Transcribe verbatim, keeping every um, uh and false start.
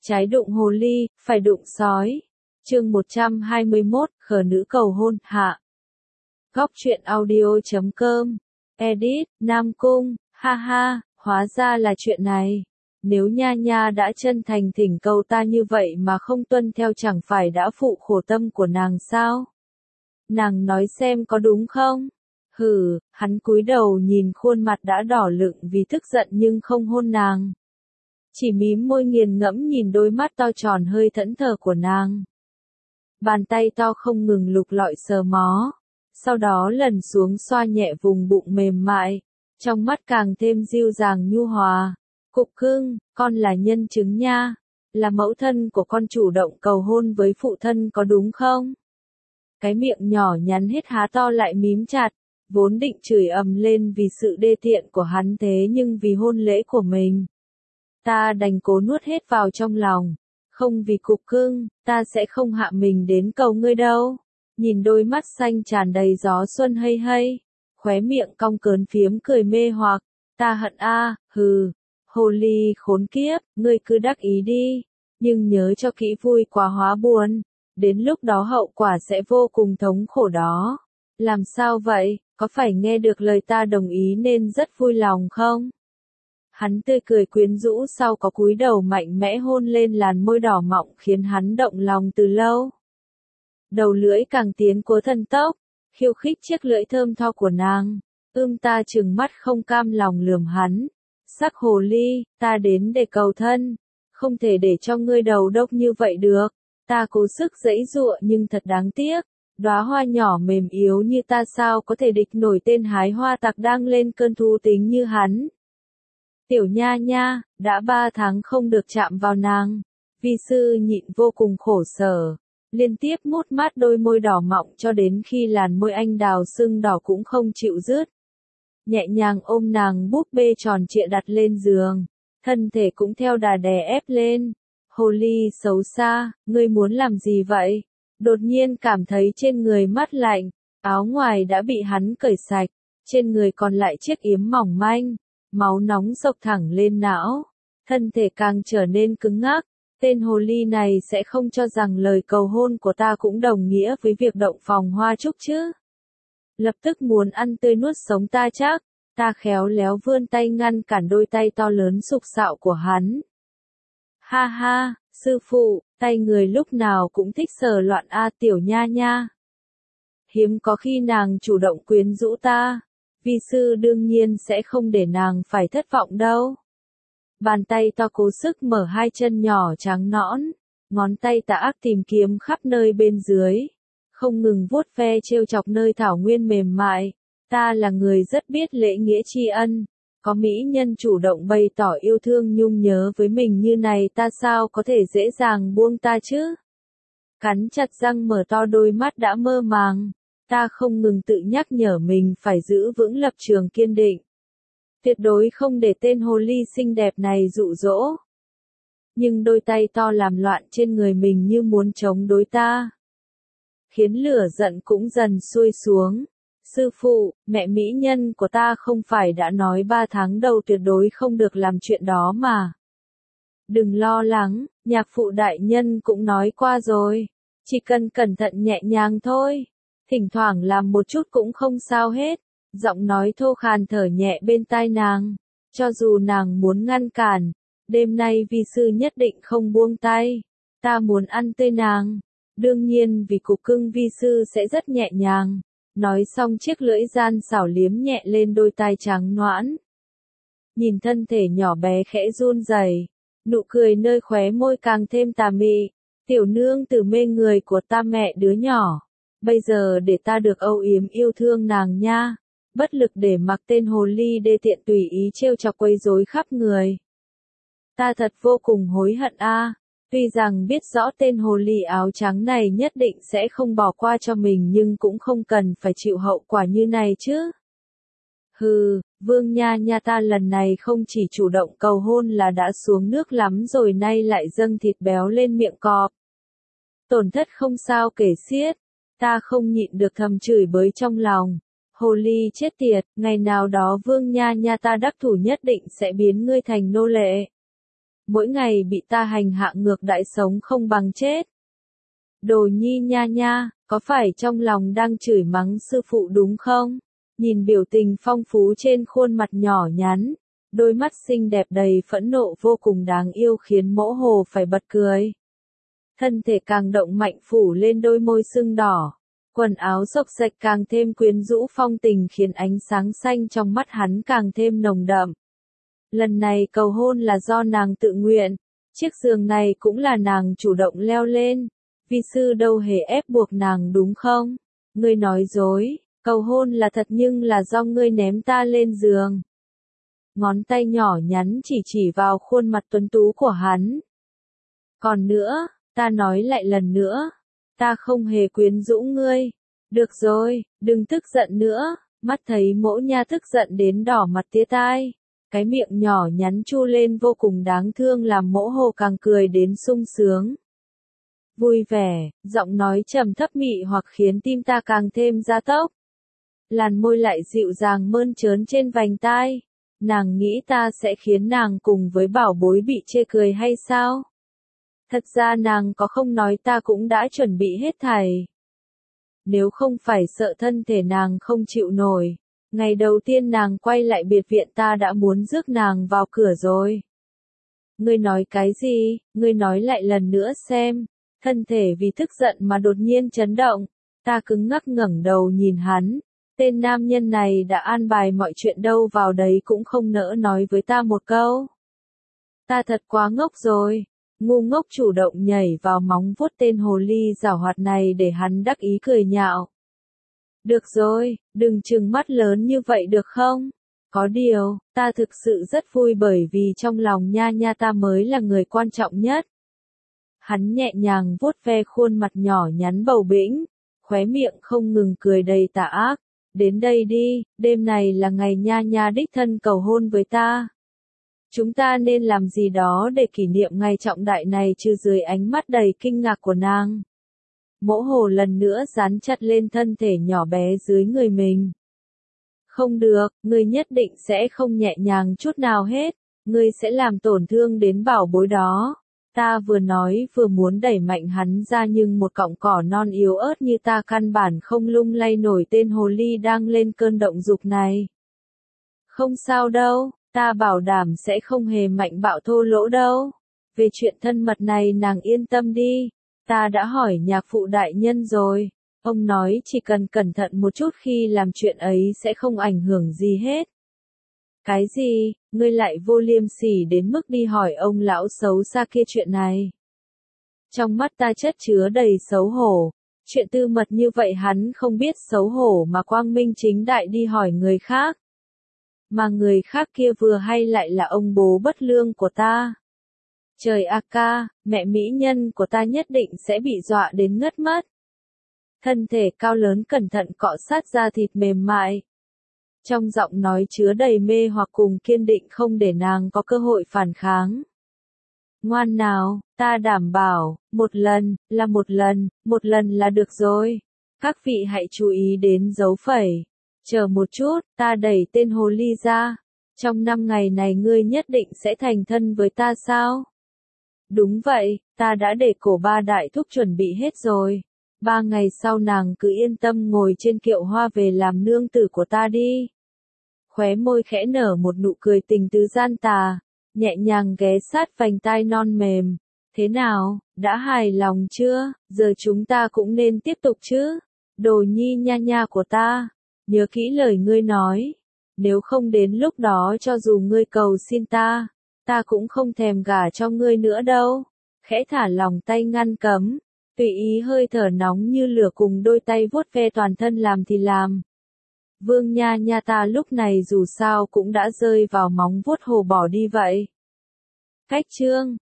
Trái đụng hồ ly, phải đụng sói. Chương một trăm hai mươi mốt, khờ nữ cầu hôn, hạ. Góc truyện audio chấm com. Edit, Nam Cung, ha ha, hóa ra là chuyện này. Nếu Nha Nha đã chân thành thỉnh cầu ta như vậy mà không tuân theo chẳng phải đã phụ khổ tâm của nàng sao? Nàng nói xem có đúng không? Hừ, hắn cúi đầu nhìn khuôn mặt đã đỏ lựng vì tức giận nhưng không hôn nàng. Chỉ mím môi nghiền ngẫm nhìn đôi mắt to tròn hơi thẫn thờ của nàng. Bàn tay to không ngừng lục lọi sờ mó. Sau đó lần xuống xoa nhẹ vùng bụng mềm mại. Trong mắt càng thêm dịu dàng nhu hòa. Cục cưng, con là nhân chứng nha. Là mẫu thân của con chủ động cầu hôn với phụ thân có đúng không? Cái miệng nhỏ nhắn hết há to lại mím chặt. Vốn định chửi ầm lên vì sự đê tiện của hắn thế nhưng vì hôn lễ của mình. Ta đành cố nuốt hết vào trong lòng. Không vì cục cưng, ta sẽ không hạ mình đến cầu ngươi đâu. Nhìn đôi mắt xanh tràn đầy gió xuân hây hây. Khóe miệng cong cớn phiếm cười mê hoặc. Ta hận a, hừ. Hồ ly khốn kiếp, ngươi cứ đắc ý đi. Nhưng nhớ cho kỹ vui quá hóa buồn. Đến lúc đó hậu quả sẽ vô cùng thống khổ đó. Làm sao vậy, có phải nghe được lời ta đồng ý nên rất vui lòng không? Hắn tươi cười quyến rũ sau có cúi đầu mạnh mẽ hôn lên làn môi đỏ mọng khiến hắn động lòng từ lâu. Đầu lưỡi càng tiến cố thần tốc, khiêu khích chiếc lưỡi thơm tho của nàng. Ưm ta trừng mắt không cam lòng lườm hắn. Sắc hồ ly, ta đến để cầu thân. Không thể để cho ngươi đầu đốc như vậy được. Ta cố sức giãy giụa nhưng thật đáng tiếc. Đóa hoa nhỏ mềm yếu như ta sao có thể địch nổi tên hái hoa tặc đang lên cơn thú tính như hắn. Tiểu Nha Nha, đã ba tháng không được chạm vào nàng. Vi sư nhịn vô cùng khổ sở. Liên tiếp mút mát đôi môi đỏ mọng cho đến khi làn môi anh đào sưng đỏ cũng không chịu dứt. Nhẹ nhàng ôm nàng búp bê tròn trịa đặt lên giường. Thân thể cũng theo đà đè ép lên. Hồ ly xấu xa, ngươi muốn làm gì vậy? Đột nhiên cảm thấy trên người mát lạnh. Áo ngoài đã bị hắn cởi sạch. Trên người còn lại chiếc yếm mỏng manh. Máu nóng sộc thẳng lên não. Thân thể càng trở nên cứng ngắc. Tên hồ ly này sẽ không cho rằng lời cầu hôn của ta cũng đồng nghĩa với việc động phòng hoa trúc chứ. Lập tức muốn ăn tươi nuốt sống ta chắc. Ta khéo léo vươn tay ngăn cản đôi tay to lớn sục sạo của hắn. Ha ha, sư phụ, tay người lúc nào cũng thích sờ loạn a tiểu Nha Nha. Hiếm có khi nàng chủ động quyến rũ ta. Vi sư đương nhiên sẽ không để nàng phải thất vọng đâu. Bàn tay to cố sức mở hai chân nhỏ trắng nõn. Ngón tay tà ác tìm kiếm khắp nơi bên dưới. Không ngừng vuốt ve trêu chọc nơi thảo nguyên mềm mại. Ta là người rất biết lễ nghĩa tri ân. Có mỹ nhân chủ động bày tỏ yêu thương nhung nhớ với mình như này ta sao có thể dễ dàng buông ta chứ? Cắn chặt răng mở to đôi mắt đã mơ màng. Ta không ngừng tự nhắc nhở mình phải giữ vững lập trường kiên định. Tuyệt đối không để tên hồ ly xinh đẹp này dụ dỗ. Nhưng đôi tay to làm loạn trên người mình như muốn chống đối ta. Khiến lửa giận cũng dần xuôi xuống. Sư phụ, mẹ mỹ nhân của ta không phải đã nói ba tháng đầu tuyệt đối không được làm chuyện đó mà. Đừng lo lắng, nhạc phụ đại nhân cũng nói qua rồi. Chỉ cần cẩn thận nhẹ nhàng thôi. Thỉnh thoảng làm một chút cũng không sao hết. Giọng nói thô khàn thở nhẹ bên tai nàng. Cho dù nàng muốn ngăn cản. Đêm nay vi sư nhất định không buông tay. Ta muốn ăn tươi nàng. Đương nhiên vì cục cưng vi sư sẽ rất nhẹ nhàng. Nói xong chiếc lưỡi gian xảo liếm nhẹ lên đôi tai trắng nõn. Nhìn thân thể nhỏ bé khẽ run rẩy, nụ cười nơi khóe môi càng thêm tà mị. Tiểu nương tử mê người của ta mẹ đứa nhỏ. Bây giờ để ta được âu yếm yêu thương nàng nha. Bất lực để mặc tên hồ ly đê tiện tùy ý trêu chọc quấy rối khắp người. Ta thật vô cùng hối hận a. Tuy rằng biết rõ tên hồ ly áo trắng này nhất định sẽ không bỏ qua cho mình nhưng cũng không cần phải chịu hậu quả như này chứ. Hừ, Vương Nha Nha ta lần này không chỉ chủ động cầu hôn là đã xuống nước lắm rồi nay lại dâng thịt béo lên miệng cọp. Tổn thất không sao kể xiết, ta không nhịn được thầm chửi bới trong lòng. Hồ ly chết tiệt, ngày nào đó Vương Nha Nha ta đắc thủ nhất định sẽ biến ngươi thành nô lệ. mỗi ngày bị ta hành hạ ngược đại sống không bằng chết. Đồ nhi nha nha, có phải trong lòng đang chửi mắng sư phụ đúng không? Nhìn biểu tình phong phú trên khuôn mặt nhỏ nhắn, đôi mắt xinh đẹp đầy phẫn nộ vô cùng đáng yêu khiến mỗ hồ phải bật cười. Thân thể càng động mạnh phủ lên đôi môi sưng đỏ, quần áo xộc xệch càng thêm quyến rũ phong tình khiến ánh sáng xanh trong mắt hắn càng thêm nồng đậm. Lần này cầu hôn là do nàng tự nguyện, chiếc giường này cũng là nàng chủ động leo lên, vi sư đâu hề ép buộc nàng đúng không? Ngươi nói dối, cầu hôn là thật nhưng là do ngươi ném ta lên giường. Ngón tay nhỏ nhắn chỉ chỉ vào khuôn mặt tuấn tú của hắn. Còn nữa, ta nói lại lần nữa, ta không hề quyến rũ ngươi. Được rồi, đừng tức giận nữa, mắt thấy mỗ nha tức giận đến đỏ mặt tía tai. Cái miệng nhỏ nhắn chu lên vô cùng đáng thương làm mỗ hồ càng cười đến sung sướng. Vui vẻ, giọng nói trầm thấp mị hoặc khiến tim ta càng thêm gia tốc. Làn môi lại dịu dàng mơn trớn trên vành tai. Nàng nghĩ ta sẽ khiến nàng cùng với bảo bối bị chê cười hay sao? Thật ra nàng có không nói ta cũng đã chuẩn bị hết thảy. Nếu không phải sợ thân thể nàng không chịu nổi, ngày đầu tiên nàng quay lại biệt viện ta đã muốn rước nàng vào cửa rồi. Ngươi nói cái gì, ngươi nói lại lần nữa xem. Thân thể vì tức giận mà đột nhiên chấn động, ta cứng ngắc ngẩng đầu nhìn hắn. Tên nam nhân này đã an bài mọi chuyện đâu vào đấy cũng không nỡ nói với ta một câu. Ta thật quá ngốc rồi, ngu ngốc chủ động nhảy vào móng vuốt tên hồ ly giảo hoạt này để hắn đắc ý cười nhạo. Được rồi, đừng trừng mắt lớn như vậy được không? Có điều, ta thực sự rất vui bởi vì trong lòng nha nha ta mới là người quan trọng nhất. Hắn nhẹ nhàng vuốt ve khuôn mặt nhỏ nhắn bầu bĩnh, khóe miệng không ngừng cười đầy tà ác. Đến đây đi, đêm này là ngày nha nha đích thân cầu hôn với ta. Chúng ta nên làm gì đó để kỷ niệm ngày trọng đại này chứ dưới ánh mắt đầy kinh ngạc của nàng. Mỗ hồ lần nữa dán chặt lên thân thể nhỏ bé dưới người mình. Không được, ngươi nhất định sẽ không nhẹ nhàng chút nào hết, ngươi sẽ làm tổn thương đến bảo bối đó. Ta vừa nói vừa muốn đẩy mạnh hắn ra nhưng một cọng cỏ non yếu ớt như ta căn bản không lung lay nổi tên hồ ly đang lên cơn động dục này. Không sao đâu, ta bảo đảm sẽ không hề mạnh bạo thô lỗ đâu. Về chuyện thân mật này nàng yên tâm đi, ta đã hỏi nhạc phụ đại nhân rồi. Ông nói chỉ cần cẩn thận một chút khi làm chuyện ấy sẽ không ảnh hưởng gì hết. Cái gì, ngươi lại vô liêm sỉ đến mức đi hỏi ông lão xấu xa kia chuyện này. Trong mắt ta chất chứa đầy xấu hổ, chuyện tư mật như vậy hắn không biết xấu hổ mà quang minh chính đại đi hỏi người khác. Mà người khác kia vừa hay lại là ông bố bất lương của ta. Trời a ca, mẹ mỹ nhân của ta nhất định sẽ bị dọa đến ngất mất. Thân thể cao lớn cẩn thận cọ sát da thịt mềm mại. Trong giọng nói chứa đầy mê hoặc cùng kiên định không để nàng có cơ hội phản kháng. Ngoan nào, ta đảm bảo, một lần, là một lần, một lần là được rồi. Các vị hãy chú ý đến dấu phẩy. Chờ một chút, ta đẩy tên hồ ly ra. Trong năm ngày này ngươi nhất định sẽ thành thân với ta sao? Đúng vậy, ta đã để cổ ba đại thúc chuẩn bị hết rồi. Ba ngày sau nàng cứ yên tâm ngồi trên kiệu hoa về làm nương tử của ta đi. Khóe môi khẽ nở một nụ cười tình tứ gian tà, nhẹ nhàng ghé sát vành tai non mềm. Thế nào, đã hài lòng chưa, giờ chúng ta cũng nên tiếp tục chứ? Đồ nhi nha nha của ta, nhớ kỹ lời ngươi nói. Nếu không đến lúc đó cho dù ngươi cầu xin ta, ta cũng không thèm gả cho ngươi nữa đâu. Khẽ thả lòng tay ngăn cấm. Tùy ý hơi thở nóng như lửa cùng đôi tay vuốt ve toàn thân làm thì làm. Vương nha nha ta lúc này dù sao cũng đã rơi vào móng vuốt hồ bỏ đi vậy. Cách chương